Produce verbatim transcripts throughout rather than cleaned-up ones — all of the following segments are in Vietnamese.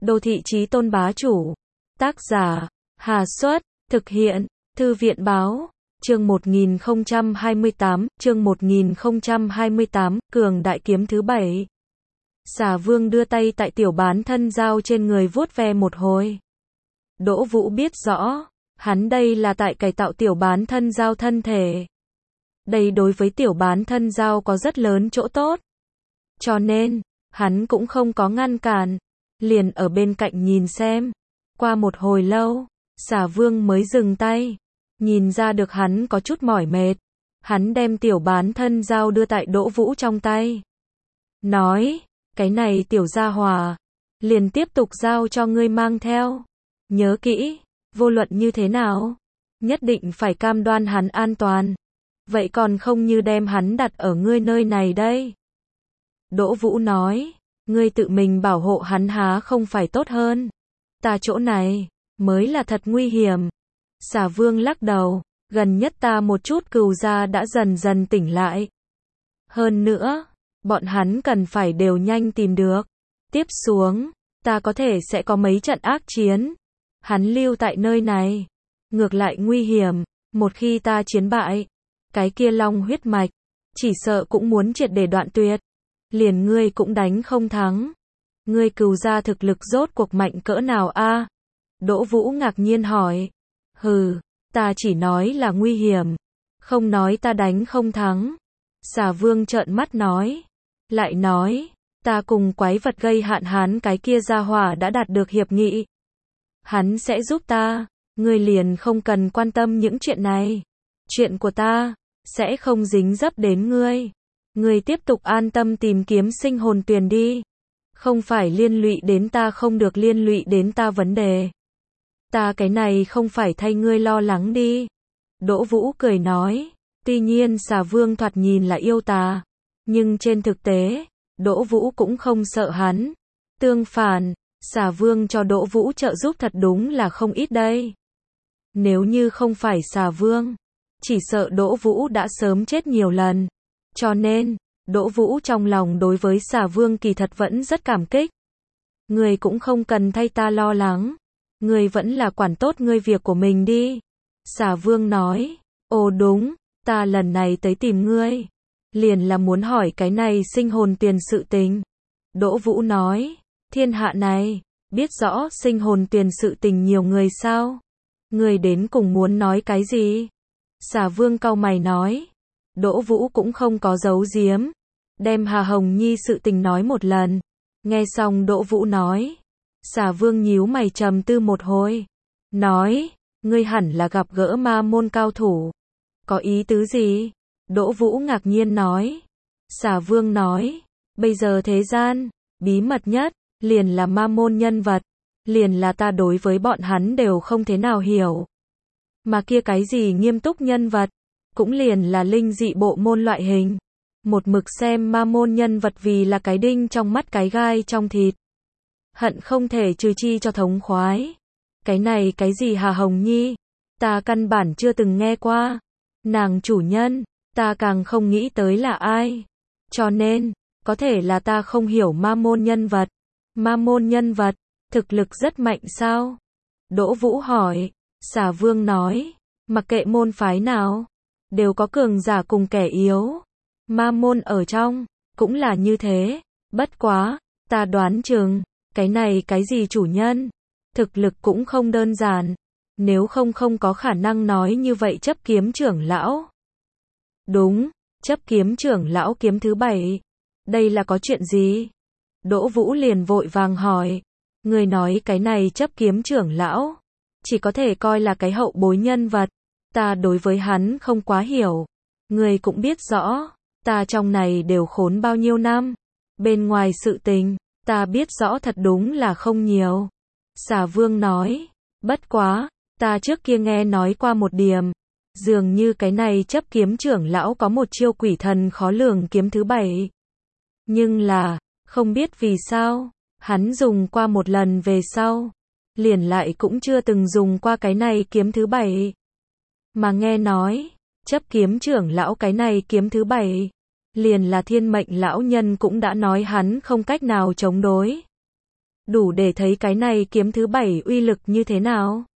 Đô thị chí tôn bá chủ. Tác giả, Hà Xuất, thực hiện, Thư viện báo, chương một nghìn không trăm hai mươi tám, chương một nghìn không trăm hai mươi tám, cường đại kiếm thứ bảy. Xà Vương đưa tay tại tiểu bán thân dao trên người vuốt ve một hồi. Đỗ Vũ biết rõ, hắn đây là tại cải tạo tiểu bán thân dao thân thể. Đây đối với tiểu bán thân dao có rất lớn chỗ tốt. Cho nên, hắn cũng không có ngăn cản, liền ở bên cạnh nhìn xem. Qua một hồi lâu, Xà Vương mới dừng tay, nhìn ra được hắn có chút mỏi mệt. Hắn đem tiểu bán thân dao đưa tại Đỗ Vũ trong tay. Nói, cái này tiểu gia hỏa, liền tiếp tục giao cho ngươi mang theo. Nhớ kỹ, vô luận như thế nào, nhất định phải cam đoan hắn an toàn. Vậy còn không như đem hắn đặt ở ngươi nơi này đây. Đỗ Vũ nói, ngươi tự mình bảo hộ hắn há không phải tốt hơn. Ta chỗ này, mới là thật nguy hiểm. Xà Vương lắc đầu, gần nhất ta một chút cừu gia đã dần dần tỉnh lại. Hơn nữa, bọn hắn cần phải đều nhanh tìm được. Tiếp xuống, ta có thể sẽ có mấy trận ác chiến. Hắn lưu tại nơi này, ngược lại nguy hiểm, một khi ta chiến bại, cái kia long huyết mạch, chỉ sợ cũng muốn triệt để đoạn tuyệt. Liền ngươi cũng đánh không thắng. Ngươi cừu gia thực lực rốt cuộc mạnh cỡ nào a? Đỗ Vũ ngạc nhiên hỏi. Hừ, ta chỉ nói là nguy hiểm, không nói ta đánh không thắng. Xà Vương trợn mắt nói. Lại nói, ta cùng quái vật gây hạn hán cái kia gia hỏa đã đạt được hiệp nghị. Hắn sẽ giúp ta, ngươi liền không cần quan tâm những chuyện này. Chuyện của ta, sẽ không dính dấp đến ngươi. Ngươi tiếp tục an tâm tìm kiếm sinh hồn tuyền đi. Không phải liên lụy đến ta không được liên lụy đến ta vấn đề. Ta cái này không phải thay ngươi lo lắng đi. Đỗ Vũ cười nói. Tuy nhiên Xà Vương thoạt nhìn là yêu tà, nhưng trên thực tế, Đỗ Vũ cũng không sợ hắn. Tương phản, Xà Vương cho Đỗ Vũ trợ giúp thật đúng là không ít đây. Nếu như không phải Xà Vương, chỉ sợ Đỗ Vũ đã sớm chết nhiều lần. Cho nên, Đỗ Vũ trong lòng đối với Xà Vương kỳ thật vẫn rất cảm kích. Ngươi cũng không cần thay ta lo lắng. Ngươi vẫn là quản tốt ngươi việc của mình đi. Xà Vương nói. Ồ đúng, ta lần này tới tìm ngươi, liền là muốn hỏi cái này sinh hồn tiền sự tình. Đỗ Vũ nói. Thiên hạ này, biết rõ sinh hồn tiền sự tình nhiều người sao? Ngươi đến cùng muốn nói cái gì? Xà Vương cau mày nói. Đỗ Vũ cũng không có giấu giếm, đem Hà Hồng Nhi sự tình nói một lần. Nghe xong Đỗ Vũ nói, Xà Vương nhíu mày trầm tư một hồi, nói, ngươi hẳn là gặp gỡ ma môn cao thủ. Có ý tứ gì? Đỗ Vũ ngạc nhiên nói. Xà Vương nói, bây giờ thế gian, bí mật nhất, liền là ma môn nhân vật, liền là ta đối với bọn hắn đều không thế nào hiểu. Mà kia cái gì nghiêm túc nhân vật, cũng liền là linh dị bộ môn loại hình. Một mực xem ma môn nhân vật vì là cái đinh trong mắt cái gai trong thịt. Hận không thể trừ chi cho thống khoái. Cái này cái gì Hà Hồng Nhi? Ta căn bản chưa từng nghe qua. Nàng chủ nhân, ta càng không nghĩ tới là ai. Cho nên, có thể là ta không hiểu ma môn nhân vật. Ma môn nhân vật, thực lực rất mạnh sao? Đỗ Vũ hỏi. Xà Vương nói, mặc kệ môn phái nào, đều có cường giả cùng kẻ yếu. Ma môn ở trong, cũng là như thế. Bất quá, ta đoán chừng, cái này cái gì chủ nhân, thực lực cũng không đơn giản. Nếu không không có khả năng nói như vậy chấp kiếm trưởng lão. Đúng, chấp kiếm trưởng lão kiếm thứ bảy. Đây là có chuyện gì? Đỗ Vũ liền vội vàng hỏi. Người nói cái này chấp kiếm trưởng lão, chỉ có thể coi là cái hậu bối nhân vật. Ta đối với hắn không quá hiểu. Người cũng biết rõ, ta trong này đều khốn bao nhiêu năm. Bên ngoài sự tình, ta biết rõ thật đúng là không nhiều. Xà Vương nói, bất quá, ta trước kia nghe nói qua một điểm. Dường như cái này chấp kiếm trưởng lão có một chiêu quỷ thần khó lường kiếm thứ bảy. Nhưng là, không biết vì sao, hắn dùng qua một lần về sau, liền lại cũng chưa từng dùng qua cái này kiếm thứ bảy. Mà nghe nói, chấp kiếm trưởng lão cái này kiếm thứ bảy, liền là thiên mệnh lão nhân cũng đã nói hắn không cách nào chống đối. đủ để thấy cái này kiếm thứ bảy uy lực như thế nào.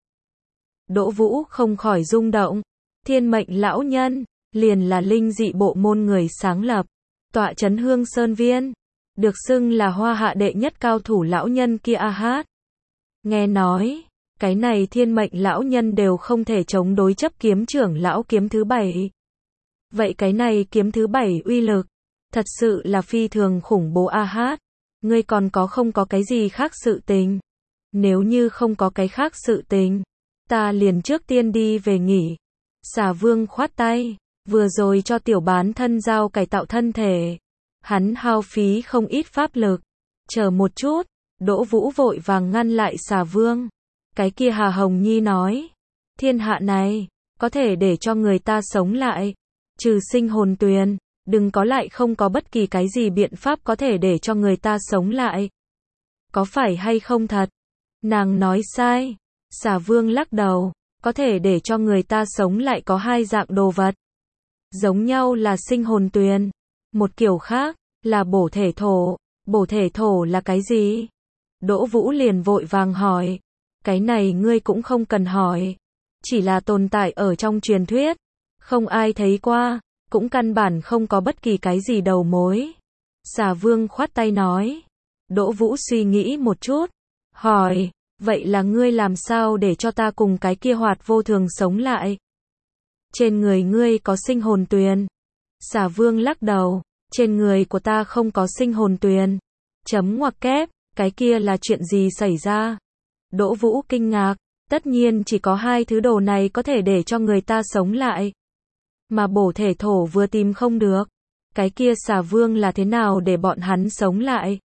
Đỗ Vũ không khỏi rung động, Thiên Mệnh lão nhân, liền là linh dị bộ môn người sáng lập, tọa trấn Hương Sơn Viên, được xưng là Hoa Hạ đệ nhất cao thủ lão nhân kia a hát. Nghe nói, cái này Thiên Mệnh lão nhân đều không thể chống đối chấp kiếm trưởng lão kiếm thứ bảy. Vậy cái này kiếm thứ bảy uy lực, thật sự là phi thường khủng bố a hát. Ngươi còn có không có cái gì khác sự tình? Nếu như không có cái khác sự tình, ta liền trước tiên đi về nghỉ. Xà Vương khoát tay, vừa rồi cho tiểu bán thân giao cải tạo thân thể. Hắn hao phí không ít pháp lực. Chờ một chút, Đỗ Vũ vội vàng ngăn lại Xà Vương. Cái kia Hà Hồng Nhi nói, thiên hạ này, có thể để cho người ta sống lại, trừ sinh hồn tuyền, đừng có lại không có bất kỳ cái gì biện pháp có thể để cho người ta sống lại. Có phải hay không thật? Nàng nói sai. Xà Vương lắc đầu, có thể để cho người ta sống lại có hai dạng đồ vật. Giống nhau là sinh hồn tuyền, một kiểu khác là bổ thể thổ. Bổ thể thổ là cái gì? Đỗ Vũ liền vội vàng hỏi. Cái này ngươi cũng không cần hỏi, chỉ là tồn tại ở trong truyền thuyết, không ai thấy qua, cũng căn bản không có bất kỳ cái gì đầu mối. Xà Vương khoát tay nói. Đỗ Vũ suy nghĩ một chút, hỏi, vậy là ngươi làm sao để cho ta cùng cái kia Hoạt Vô Thường sống lại? Trên người ngươi có sinh hồn tuyền. Xà Vương lắc đầu, trên người của ta không có sinh hồn tuyền. Chấm ngoặc kép, cái kia là chuyện gì xảy ra? Đỗ Vũ kinh ngạc, tất nhiên chỉ có hai thứ đồ này có thể để cho người ta sống lại. Mà bổ thể thổ vừa tìm không được, cái kia Xà Vương là thế nào để bọn hắn sống lại?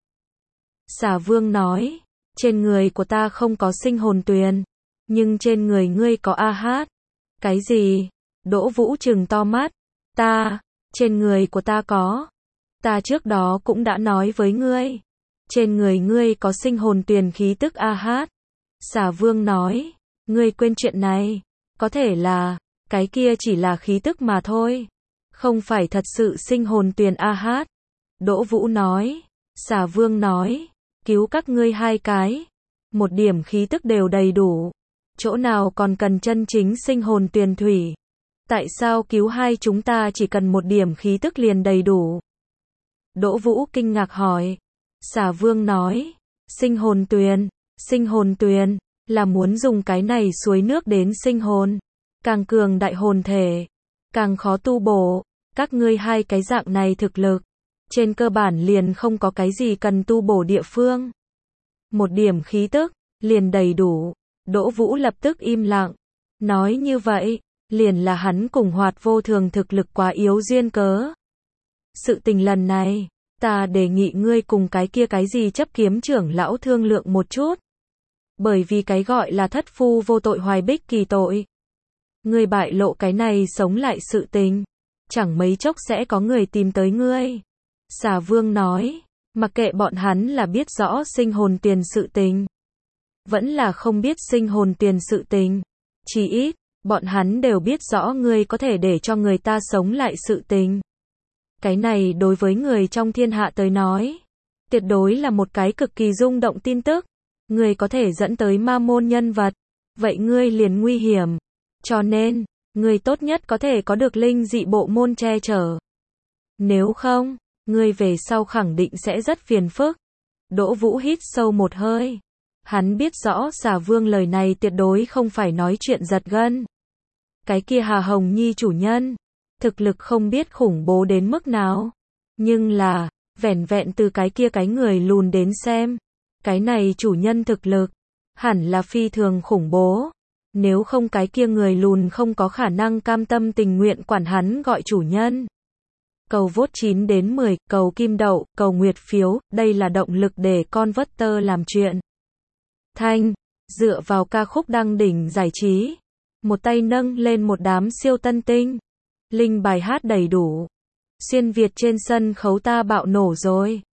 Xà Vương nói, trên người của ta không có sinh hồn tuyền, nhưng trên người ngươi có a hát. Cái gì? Đỗ Vũ trừng to mắt, ta, trên người của ta có. Ta trước đó cũng đã nói với ngươi, trên người ngươi có sinh hồn tuyền khí tức a hát. Xà Vương nói, ngươi quên chuyện này, có thể là, cái kia chỉ là khí tức mà thôi, không phải thật sự sinh hồn tuyền a hát. Đỗ Vũ nói, Xà Vương nói, cứu các ngươi hai cái, một điểm khí tức đều đầy đủ, chỗ nào còn cần chân chính sinh hồn tuyền thủy. Tại sao cứu hai chúng ta chỉ cần một điểm khí tức liền đầy đủ? Đỗ Vũ kinh ngạc hỏi. Xà Vương nói, sinh hồn tuyền, sinh hồn tuyền, là muốn dùng cái này suối nước đến sinh hồn. Càng cường đại hồn thể, càng khó tu bổ. Các ngươi hai cái dạng này thực lực, trên cơ bản liền không có cái gì cần tu bổ địa phương. Một điểm khí tức, liền đầy đủ. Đỗ Vũ lập tức im lặng. Nói như vậy, liền là hắn cùng Hoạt Vô Thường thực lực quá yếu duyên cớ. Sự tình lần này, ta đề nghị ngươi cùng cái kia cái gì chấp kiếm trưởng lão thương lượng một chút. Bởi vì cái gọi là thất phu vô tội hoài bích kỳ tội. Ngươi bại lộ cái này sống lại sự tình, chẳng mấy chốc sẽ có người tìm tới ngươi. Xà Vương nói, mặc kệ bọn hắn là biết rõ sinh hồn tiền sự tình, vẫn là không biết sinh hồn tiền sự tình, chỉ ít, bọn hắn đều biết rõ ngươi có thể để cho người ta sống lại sự tình. Cái này đối với người trong thiên hạ tới nói, tuyệt đối là một cái cực kỳ rung động tin tức. Ngươi có thể dẫn tới ma môn nhân vật, vậy ngươi liền nguy hiểm. Cho nên, ngươi tốt nhất có thể có được linh dị bộ môn che chở. Nếu không, ngươi về sau khẳng định sẽ rất phiền phức. Đỗ Vũ hít sâu một hơi. Hắn biết rõ Xà Vương lời này tuyệt đối không phải nói chuyện giật gân. Cái kia Hà Hồng Nhi chủ nhân, thực lực không biết khủng bố đến mức nào. Nhưng là, vẻn vẹn từ cái kia cái người lùn đến xem, cái này chủ nhân thực lực, hẳn là phi thường khủng bố. Nếu không cái kia người lùn không có khả năng cam tâm tình nguyện quản hắn gọi chủ nhân. Cầu vote chín đến mười, cầu kim đậu, cầu nguyệt phiếu, đây là động lực để con vất tơ làm chuyện. Thanh, dựa vào ca khúc đăng đỉnh giải trí, một tay nâng lên một đám siêu tân tinh. Linh bài hát đầy đủ. Xuyên Việt trên sân khấu ta bạo nổ rồi.